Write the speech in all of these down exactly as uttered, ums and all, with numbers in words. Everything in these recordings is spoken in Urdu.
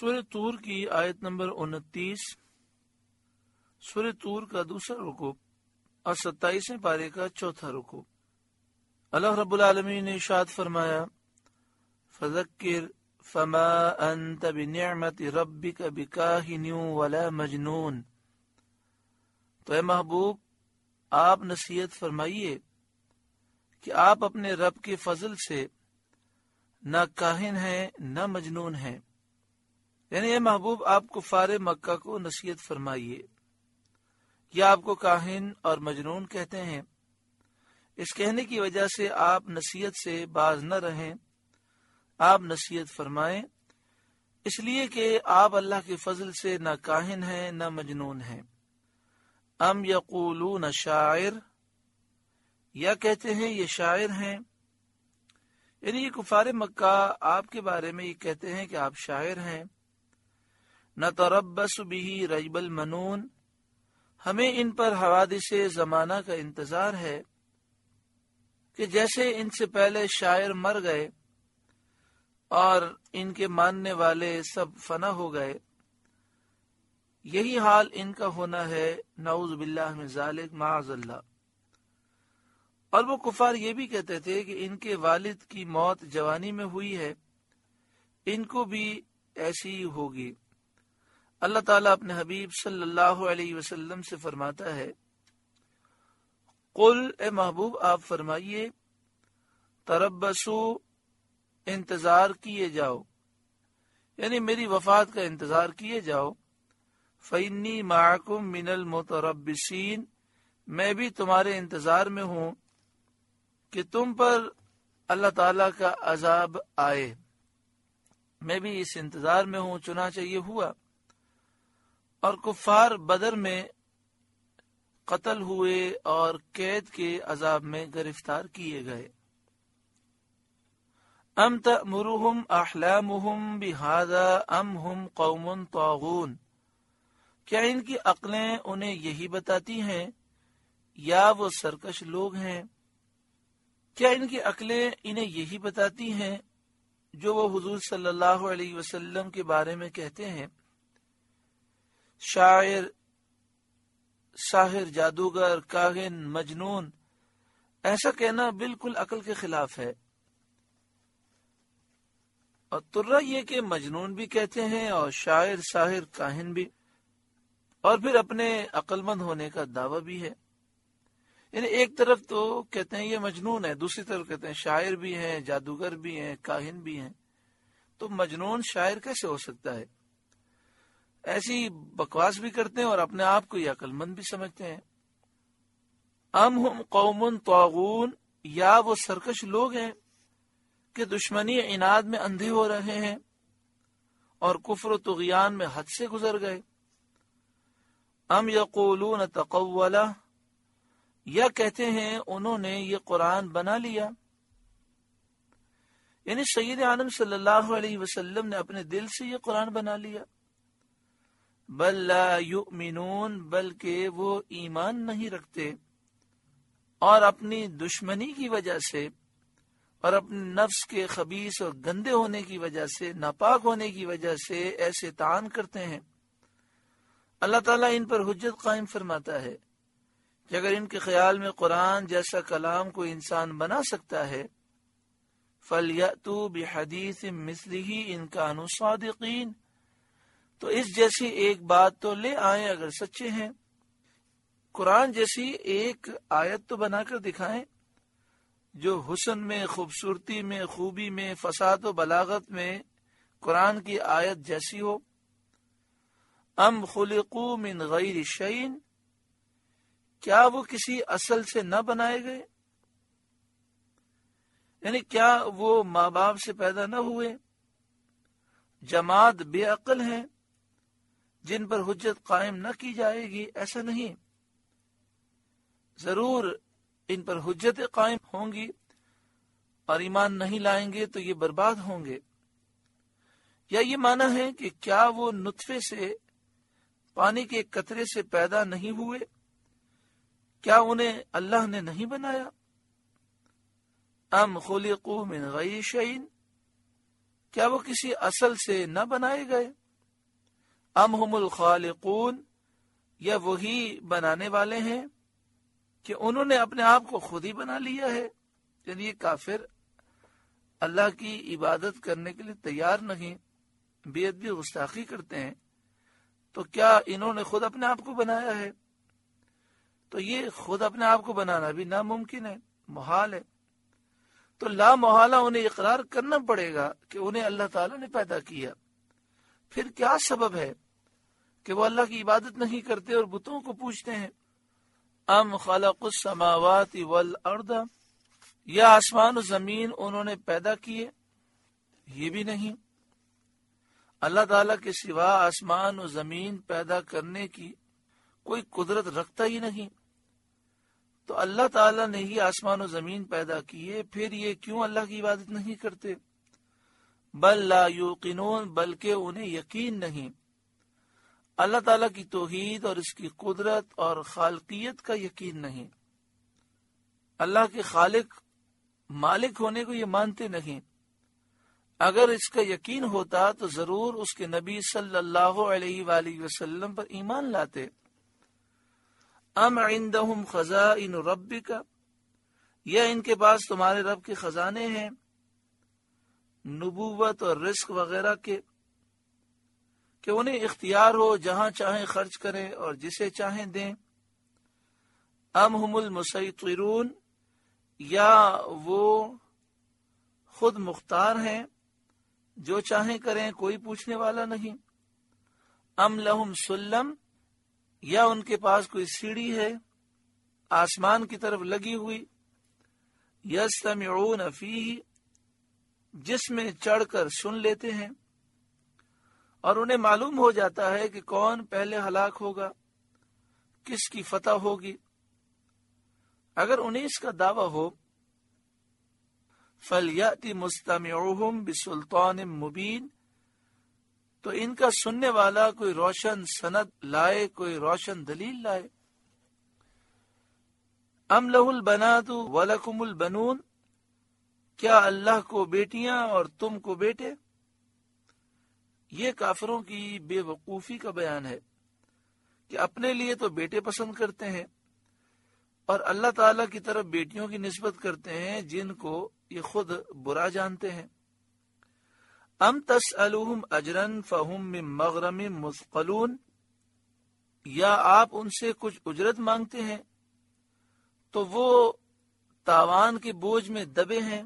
سورہ طور کی آیت نمبر انتیس، سورہ طور کا دوسرا رکوع اور ستائیسویں پارے کا چوتھا رکوع۔ اللہ رب العالمین نے ارشاد فرمایا، فذکر فما انت بنعمت ربک بکاہن ولا مجنون۔ تو اے محبوب آپ نصیحت فرمائیے کہ آپ اپنے رب کے فضل سے نہ کاہن ہیں نہ مجنون ہیں، یعنی اے محبوب آپ کفار مکہ کو نصیحت فرمائیے۔ یا آپ کو کاہن اور مجنون کہتے ہیں، اس کہنے کی وجہ سے آپ نصیحت سے باز نہ رہیں، آپ نصیحت فرمائیں، اس لیے کہ آپ اللہ کے فضل سے نہ کاہن ہیں نہ مجنون ہیں۔ ام یقولون شاعر، یا کہتے ہیں یہ شاعر ہیں، یعنی یہ کفار مکہ آپ کے بارے میں یہ کہتے ہیں کہ آپ شاعر ہیں۔ نتربص به ریب المنون، ہمیں ان پر حوادث زمانہ کا انتظار ہے کہ جیسے ان سے پہلے شاعر مر گئے اور ان کے ماننے والے سب فنا ہو گئے، یہی حال ان کا ہونا ہے، نعوذ باللہ من ذالک، معاذ اللہ۔ اور وہ کفار یہ بھی کہتے تھے کہ ان کے والد کی موت جوانی میں ہوئی ہے، ان کو بھی ایسی ہی ہوگی۔ اللہ تعالیٰ اپنے حبیب صلی اللہ علیہ وسلم سے فرماتا ہے، قل، اے محبوب آپ فرمائیے، تربصو، انتظار کیے جاؤ، یعنی میری وفات کا انتظار کیے جاؤ، فإنی معکم من المتربصین، میں بھی تمہارے انتظار میں ہوں کہ تم پر اللہ تعالیٰ کا عذاب آئے، میں بھی اس انتظار میں ہوں۔ چنانچہ یہ ہوا، اور کفار بدر میں قتل ہوئے اور قید کے عذاب میں گرفتار کیے گئے۔ ام تأمرهم احلامهم بهذا ام هم قوم طاغون، کیا ان کی عقلیں انہیں یہی بتاتی ہیں یا وہ سرکش لوگ ہیں؟ کیا ان کی عقلیں انہیں یہی بتاتی ہیں جو وہ حضور صلی اللہ علیہ وسلم کے بارے میں کہتے ہیں؟ شاعر، ساحر، جادوگر، کاہن، مجنون، ایسا کہنا بالکل عقل کے خلاف ہے۔ اور ترہ یہ کہ مجنون بھی کہتے ہیں اور شاعر، ساحر، کاہن بھی، اور پھر اپنے عقل مند ہونے کا دعویٰ بھی ہے۔ یعنی ایک طرف تو کہتے ہیں یہ مجنون ہے، دوسری طرف کہتے ہیں شاعر بھی ہیں، جادوگر بھی ہیں، کاہن بھی ہیں، تو مجنون شاعر کیسے ہو سکتا ہے؟ ایسی بکواس بھی کرتے ہیں اور اپنے آپ کو یہ عقل مند بھی سمجھتے ہیں۔ ام ہم قوم طاغون، یا وہ سرکش لوگ ہیں کہ دشمنی عناد میں اندھے ہو رہے ہیں اور کفر و طغیان میں حد سے گزر گئے۔ ام یقولون تقولہ، یا کہتے ہیں انہوں نے یہ قرآن بنا لیا، یعنی سید عالم صلی اللہ علیہ وسلم نے اپنے دل سے یہ قرآن بنا لیا۔ بل لا یؤمنون، بلکہ وہ ایمان نہیں رکھتے، اور اپنی دشمنی کی وجہ سے اور اپنے نفس کے خبیث اور گندے ہونے کی وجہ سے، ناپاک ہونے کی وجہ سے ایسے طعن کرتے ہیں۔ اللہ تعالیٰ ان پر حجت قائم فرماتا ہے کہ اگر ان کے خیال میں قرآن جیسا کلام کوئی انسان بنا سکتا ہے، فَلْيَأْتُوا بِحَدِيثٍ مِثْلِهِ إِن كَانُوا صَادِقِينَ، تو اس جیسی ایک بات تو لے آئیں اگر سچے ہیں۔ قرآن جیسی ایک آیت تو بنا کر دکھائیں جو حسن میں، خوبصورتی میں، خوبی میں، فصاحت و بلاغت میں قرآن کی آیت جیسی ہو۔ ام خلقوا من غیر شیء، کیا وہ کسی اصل سے نہ بنائے گئے؟ یعنی کیا وہ ماں باپ سے پیدا نہ ہوئے؟ جماد بے عقل ہیں جن پر حجت قائم نہ کی جائے گی؟ ایسا نہیں، ضرور ان پر حجت قائم ہوں گی، اور ایمان نہیں لائیں گے تو یہ برباد ہوں گے۔ یا یہ معنی ہے کہ کیا وہ نطفے سے، پانی کے قطرے سے پیدا نہیں ہوئے؟ کیا انہیں اللہ نے نہیں بنایا؟ ام خلقوا من غیر شیء، کیا وہ کسی اصل سے نہ بنائے گئے؟ ام ہم الخالقون، یا وہی بنانے والے ہیں کہ انہوں نے اپنے آپ کو خود ہی بنا لیا ہے. یعنی یہ کافر اللہ کی عبادت کرنے کے لیے تیار نہیں، بے ادبی گستاخی کرتے ہیں، تو کیا انہوں نے خود اپنے آپ کو بنایا ہے؟ تو یہ خود اپنے آپ کو بنانا بھی ناممکن ہے، محال ہے. تو لا محالہ انہیں اقرار کرنا پڑے گا کہ انہیں اللہ تعالیٰ نے پیدا کیا. پھر کیا سبب ہے کہ وہ اللہ کی عبادت نہیں کرتے اور بتوں کو پوجتے ہیں؟ ام خلق السماوات والارض، یا آسمان و زمین انہوں نے پیدا کیے؟ یہ بھی نہیں. اللہ تعالیٰ کے سوا آسمان و زمین پیدا کرنے کی کوئی قدرت رکھتا ہی نہیں. تو اللہ تعالیٰ نے ہی آسمان و زمین پیدا کیے، پھر یہ کیوں اللہ کی عبادت نہیں کرتے؟ بل لا یوقنون، بلکہ انہیں یقین نہیں. اللہ تعالیٰ کی توحید اور اس کی قدرت اور خالقیت کا یقین نہیں. اللہ کے خالق مالک ہونے کو یہ مانتے نہیں. اگر اس کا یقین ہوتا تو ضرور اس کے نبی صلی اللہ علیہ وآلہ وسلم پر ایمان لاتے. ام عندہم خزائن ربک، یا ان کے پاس تمہارے رب کے خزانے ہیں، نبوت اور رزق وغیرہ کے، کہ انہیں اختیار ہو جہاں چاہیں خرچ کریں اور جسے چاہیں دیں. ام ہم المسیطرون، یا وہ خود مختار ہیں، جو چاہیں کریں، کوئی پوچھنے والا نہیں. ام لہم سلم، یا ان کے پاس کوئی سیڑھی ہے آسمان کی طرف لگی ہوئی، یستمعون فیہ، جس میں چڑھ کر سن لیتے ہیں، اور انہیں معلوم ہو جاتا ہے کہ کون پہلے ہلاک ہوگا، کس کی فتح ہوگی. اگر انہیں اس کا دعویٰ ہو، فَلْيَأْتِ مُسْتَمِعُهُمْ بِسُلْطَانٍ مُبِينٍ، تو ان کا سننے والا کوئی روشن سند لائے، کوئی روشن دلیل لائے. ام لہ البنات ولکم البنون، کیا اللہ کو بیٹیاں اور تم کو بیٹے؟ یہ کافروں کی بے وقوفی کا بیان ہے کہ اپنے لیے تو بیٹے پسند کرتے ہیں اور اللہ تعالی کی طرف بیٹیوں کی نسبت کرتے ہیں جن کو یہ خود برا جانتے ہیں. ام تسألوہم اجرا فہم من مغرم مثقلون، یا آپ ان سے کچھ اجرت مانگتے ہیں تو وہ تاوان کے بوجھ میں دبے ہیں.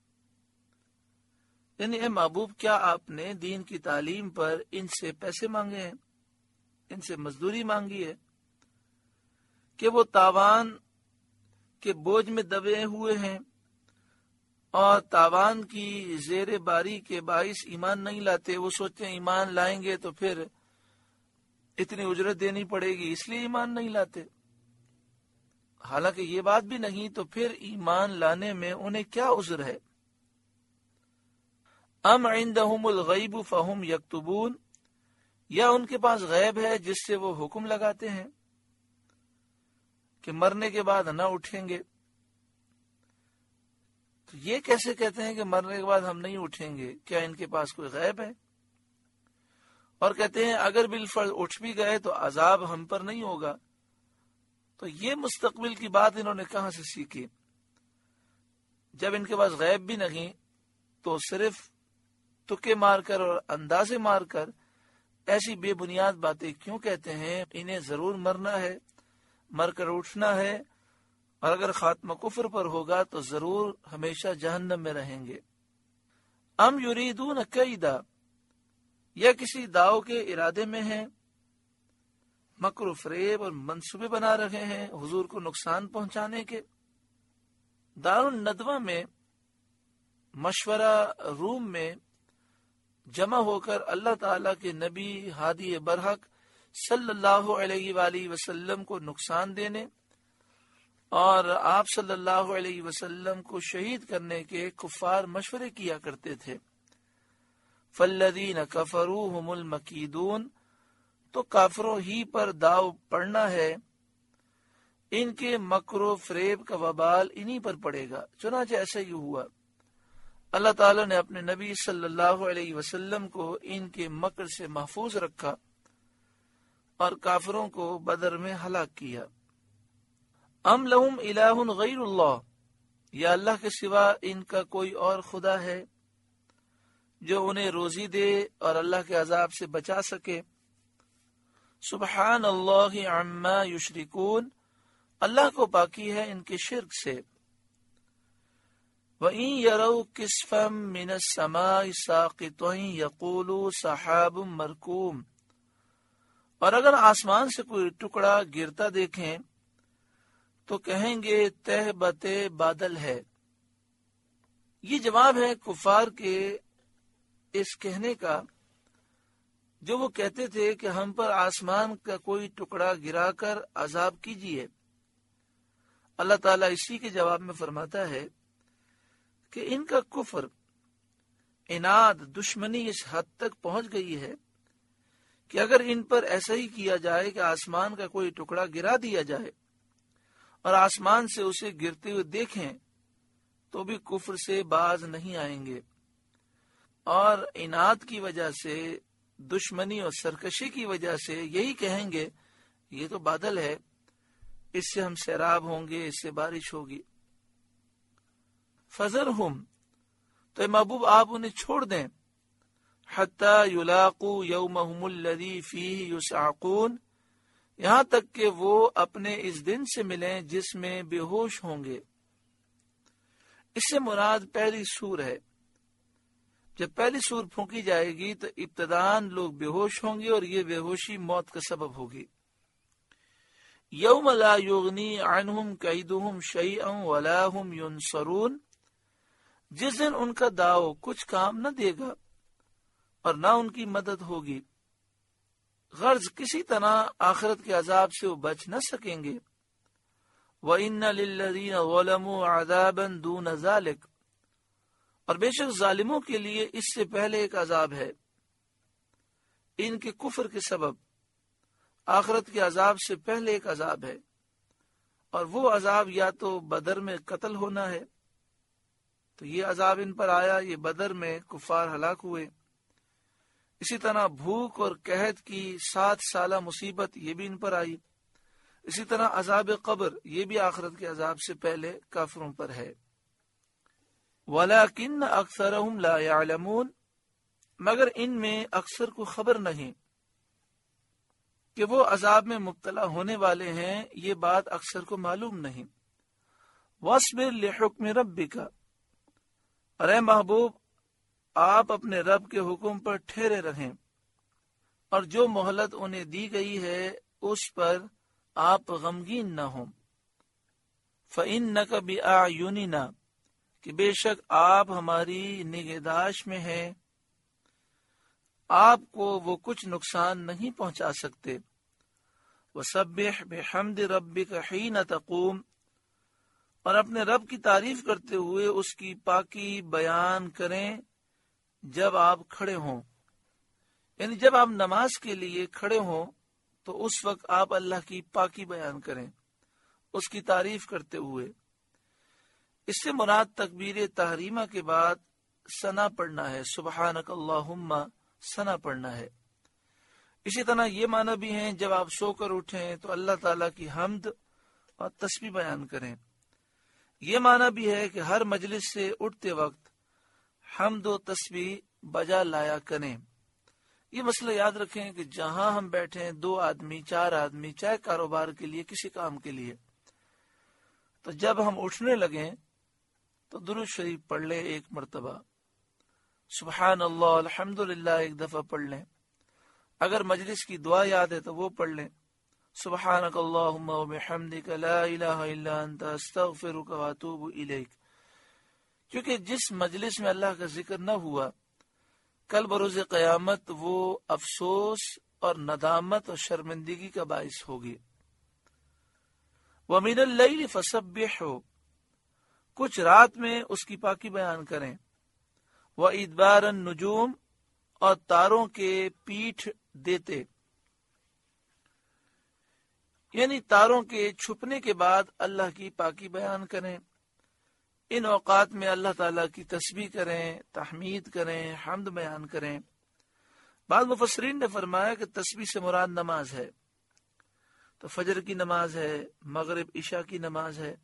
یعنی اے محبوب، کیا آپ نے دین کی تعلیم پر ان سے پیسے مانگے ہیں، ان سے مزدوری مانگی ہے کہ وہ تاوان کے بوجھ میں دبے ہوئے ہیں اور تاوان کی زیر باری کے باعث ایمان نہیں لاتے؟ وہ سوچتے ہیں ایمان لائیں گے تو پھر اتنی اجرت دینی پڑے گی، اس لیے ایمان نہیں لاتے. حالانکہ یہ بات بھی نہیں، تو پھر ایمان لانے میں انہیں کیا عذر ہے؟ ام عندہم الغیب فہم یکتبون، یا ان کے پاس غیب ہے جس سے وہ حکم لگاتے ہیں کہ مرنے کے بعد نہ اٹھیں گے. تو یہ کیسے کہتے ہیں کہ مرنے کے بعد ہم نہیں اٹھیں گے؟ کیا ان کے پاس کوئی غیب ہے؟ اور کہتے ہیں اگر بالفرض اٹھ بھی گئے تو عذاب ہم پر نہیں ہوگا. تو یہ مستقبل کی بات انہوں نے کہاں سے سیکھی؟ جب ان کے پاس غیب بھی نہیں تو صرف تکے مار کر اور اندازے مار کر ایسی بے بنیاد باتیں کیوں کہتے ہیں؟ انہیں ضرور مرنا ہے، مر کر اٹھنا ہے، اور اگر خاتمہ کفر پر ہوگا تو ضرور ہمیشہ جہنم میں رہیں گے. ام یریدون کیدا، یا کسی داؤ کے ارادے میں ہیں، مکر و فریب اور منصوبے بنا رہے ہیں حضور کو نقصان پہنچانے کے. دار الندوہ میں مشورہ روم میں جمع ہو کر اللہ تعالیٰ کے نبی ہادی برحق صلی اللہ علیہ وآلہ وسلم کو نقصان دینے اور آپ صلی اللہ علیہ وسلم کو شہید کرنے کے کفار مشورے کیا کرتے تھے. فالذین کفروا هم المکیدون، تو کافروں ہی پر داؤ پڑنا ہے، ان کے مکر و فریب کا وبال انہی پر پڑے گا. چنانچہ ایسا ہی ہوا. اللہ تعالیٰ نے اپنے نبی صلی اللہ علیہ وسلم کو ان کے مکر سے محفوظ رکھا اور کافروں کو بدر میں ہلاک کیا۔ ام لہم الہ غیر اللہ، یا اللہ کے سوا ان کا کوئی اور خدا ہے جو انہیں روزی دے اور اللہ کے عذاب سے بچا سکے۔ سبحان اللہ عما یشرکون، اللہ کو پاکی ہے ان کے شرک سے۔ وَإِن يَرَوْا كِسْفًا مِّنَ السَّمَاءِ سَاقِطًا يَقُولُوا سَحَابٌ مَّرْكُومٌ، اور اگر آسمان سے کوئی ٹکڑا گرتا دیکھیں تو کہیں گے تہ بتے بادل ہے۔ یہ جواب ہے کفار کے اس کہنے کا جو وہ کہتے تھے کہ ہم پر آسمان کا کوئی ٹکڑا گرا کر عذاب کیجیے۔ اللہ تعالیٰ اسی کے جواب میں فرماتا ہے کہ ان کا کفر، عناد، دشمنی اس حد تک پہنچ گئی ہے کہ اگر ان پر ایسا ہی کیا جائے کہ آسمان کا کوئی ٹکڑا گرا دیا جائے اور آسمان سے اسے گرتے ہوئے دیکھیں تو بھی کفر سے باز نہیں آئیں گے، اور عناد کی وجہ سے، دشمنی اور سرکشی کی وجہ سے یہی کہیں گے یہ تو بادل ہے، اس سے ہم سیراب ہوں گے، اس سے بارش ہوگی۔ فذرہم، تو اے محبوب آپ انہیں چھوڑ دیں، حتی یلاقوا یومہم الذی فیہ یصعقون، یہاں تک کہ وہ اپنے اس دن سے ملیں جس میں بے ہوش ہوں گے۔ اس سے مراد پہلی سور ہے۔ جب پہلی سور پھونکی جائے گی تو ابتداً لوگ بے ہوش ہوں گے اور یہ بے ہوشی موت کا سبب ہوگی۔ یوم لا یغنی عنہم کیدہم شیئا ولا ہم ینصرون، جس دن ان کا داؤ کچھ کام نہ دے گا اور نہ ان کی مدد ہوگی، غرض کسی طرح آخرت کے عذاب سے وہ بچ نہ سکیں گے۔ وَإِنَّ لِلَّذِينَ ظَلَمُوا عَذَابًا دُونَ ذَلِكَ، اور بے شک ظالموں کے لیے اس سے پہلے ایک عذاب ہے، ان کے کفر کے سبب آخرت کے عذاب سے پہلے ایک عذاب ہے، اور وہ عذاب یا تو بدر میں قتل ہونا ہے، تو یہ عذاب ان پر آیا، یہ بدر میں کفار ہلاک ہوئے۔ اسی طرح بھوک اور قحط کی سات سالہ مصیبت یہ بھی ان پر آئی۔ اسی طرح عذاب قبر یہ بھی آخرت کے عذاب سے پہلے کافروں پر ہے۔ وَلَكِنَّ أَكْثَرَهُمْ لَا يَعْلَمُونَ، مگر ان میں اکثر کو خبر نہیں کہ وہ عذاب میں مبتلا ہونے والے ہیں، یہ بات اکثر کو معلوم نہیں۔ وَاصْبِرْ لِحُكْمِ رَبِّكَ، اور اے محبوب آپ اپنے رب کے حکم پر ٹھہرے رہیں، اور جو مہلت انہیں دی گئی ہے اس پر آپ غمگین نہ ہوں۔ فَإِنَّكَ بِأَعْيُنِنَا، کہ بے شک آپ ہماری نگہداشت میں ہیں، آپ کو وہ کچھ نقصان نہیں پہنچا سکتے۔ وَسَبِّحْ بِحَمْدِ رَبِّكَ حِينَ تَقُومُ، اور اپنے رب کی تعریف کرتے ہوئے اس کی پاکی بیان کریں جب آپ کھڑے ہوں، یعنی جب آپ نماز کے لیے کھڑے ہوں تو اس وقت آپ اللہ کی پاکی بیان کریں اس کی تعریف کرتے ہوئے۔ اس سے مراد تکبیر تحریمہ کے بعد ثنا پڑھنا ہے، سبحانک اللہم ثنا پڑھنا ہے۔ اسی طرح یہ معنی بھی ہیں جب آپ سو کر اٹھیں تو اللہ تعالیٰ کی حمد اور تسبیح بیان کریں۔ یہ معنی بھی ہے کہ ہر مجلس سے اٹھتے وقت حمد و تسبیح بجا لایا کریں۔ یہ مسئلہ یاد رکھیں کہ جہاں ہم بیٹھیں، دو آدمی، چار آدمی، چاہے کاروبار کے لیے، کسی کام کے لیے، تو جب ہم اٹھنے لگیں تو درود شریف پڑھ لیں ایک مرتبہ، سبحان اللہ الحمدللہ ایک دفعہ پڑھ لیں، اگر مجلس کی دعا یاد ہے تو وہ پڑھ لیں، سبحانک اللہم و بحمدک لا الہ الا انت استغفرک و اتوب الیک، کیونکہ جس مجلس میں اللہ کا ذکر نہ ہوا کل بروز قیامت وہ افسوس اور ندامت اور شرمندگی کا باعث ہوگی۔ وَمِنَ اللَّيْلِ فَسَبِّحْهُ، کچھ رات میں اس کی پاکی بیان کریں۔ وَإِدْبَارَ النُّجُومِ، اور تاروں کے پیٹھ دیتے، یعنی تاروں کے چھپنے کے بعد اللہ کی پاکی بیان کریں۔ ان اوقات میں اللہ تعالیٰ کی تسبیح کریں، تحمید کریں، حمد بیان کریں۔ بعض مفسرین نے فرمایا کہ تسبیح سے مراد نماز ہے، تو فجر کی نماز ہے، مغرب عشاء کی نماز ہے۔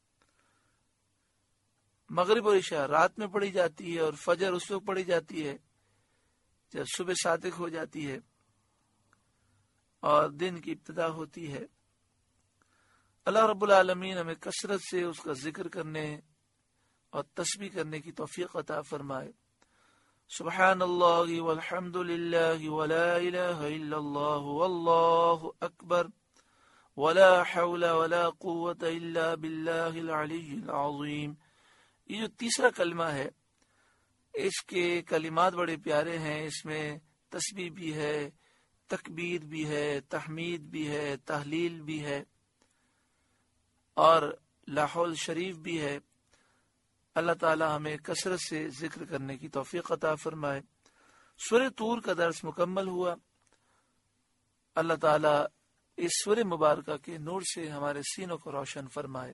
مغرب اور عشاء رات میں پڑھی جاتی ہے، اور فجر اس وقت پڑھی جاتی ہے جب صبح صادق ہو جاتی ہے اور دن کی ابتدا ہوتی ہے۔ اللہ رب العالمین ہمیں کثرت سے اس کا ذکر کرنے اور تسبیح کرنے کی توفیق عطا فرمائے۔ سبحان اللہ والحمد للہ ولا الہ الا اللہ واللہ اکبر ولا حول ولا قوت الا باللہ العلی العظیم۔ یہ جو تیسرا کلمہ ہے اس کے کلمات بڑے پیارے ہیں، اس میں تسبیح بھی ہے، تکبیر بھی ہے، تحمید بھی ہے، تحلیل بھی ہے اور لا حول شریف بھی ہے۔ اللہ تعالی ہمیں کثرت سے ذکر کرنے کی توفیق عطا فرمائے۔ سورہ طور کا درس مکمل ہوا۔ اللہ تعالی اس سورہ مبارکہ کے نور سے ہمارے سینوں کو روشن فرمائے۔